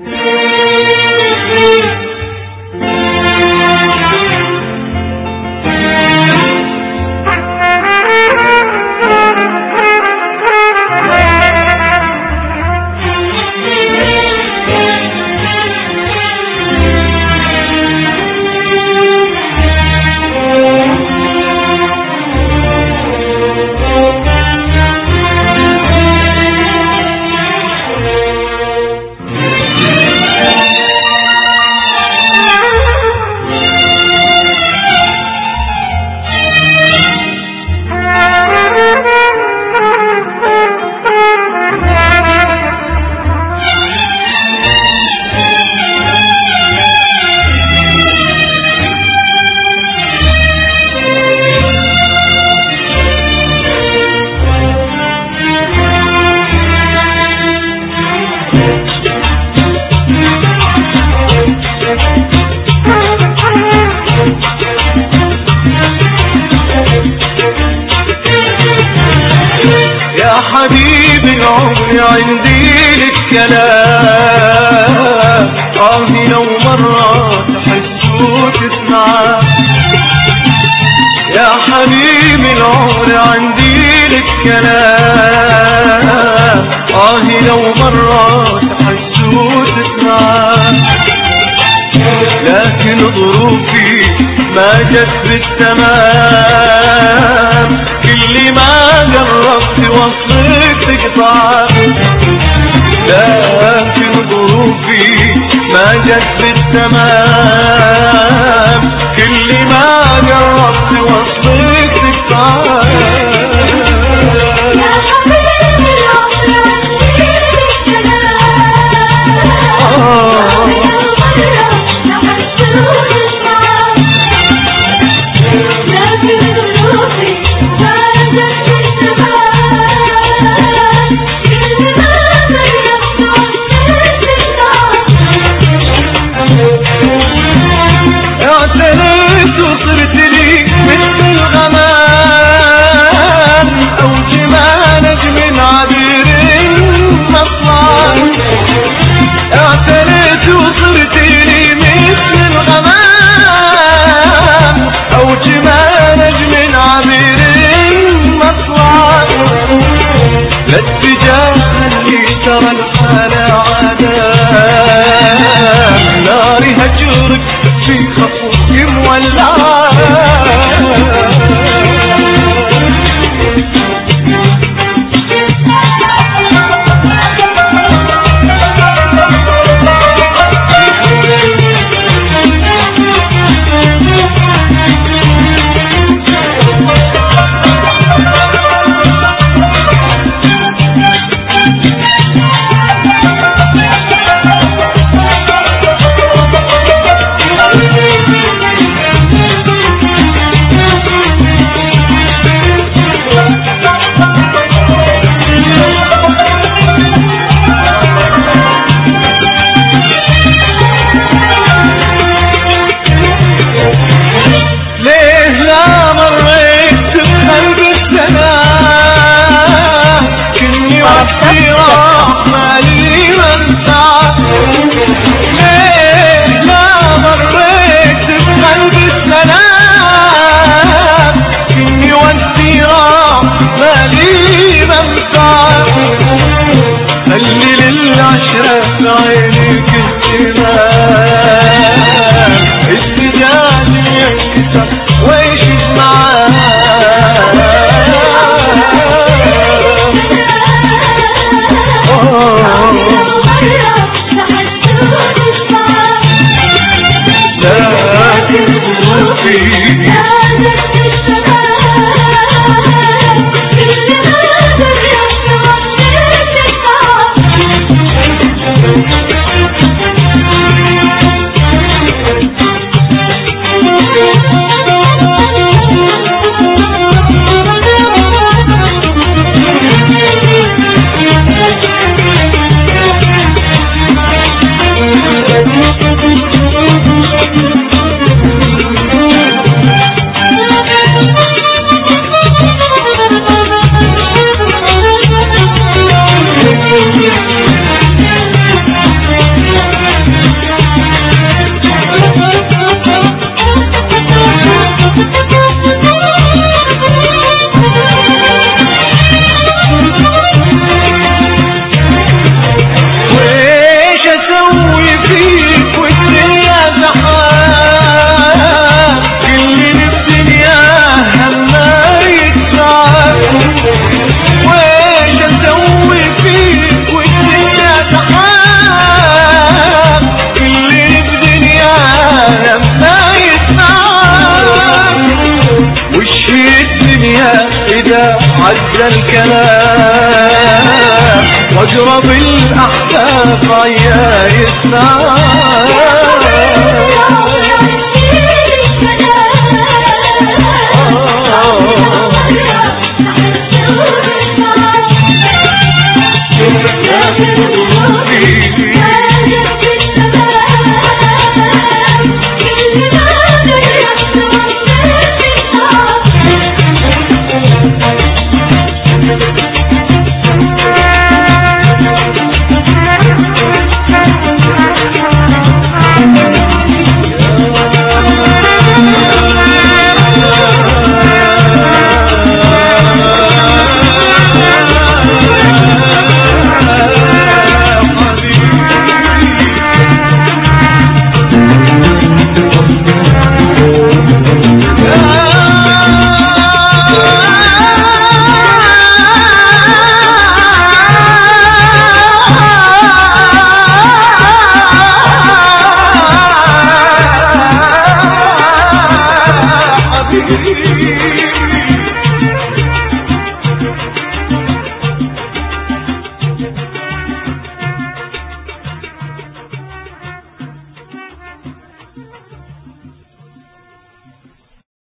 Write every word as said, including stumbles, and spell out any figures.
حبيب العمر عندي لك كلام، آه لو مرة تحس وتسمع. يا حبيب العمر عندي لك كلام، آه لو مرة تحس وتسمع. لكن ظروفي ما جت بالتمام، كل ما جربت وصلك تقطع. لكن ظروفي ما جت بالتمام، كل ما جربت وصلك تقطع. اعتنيت وصرت لي مثل الغمام، او جمع نجم عبير مطلع. اعتنيت وصرت لي مثل الغمام، او جمع نجم عبير مطلع. الاتجاه اللي اشترى الحالة عذاب، ناري هجرك في خطوك مولعة. خلي للعشرة بعينك اهتمام، السجاد ينكسر ويش معاه. لكن ظروفي عز الكلام واقرب الاحباب عيا يسمع يا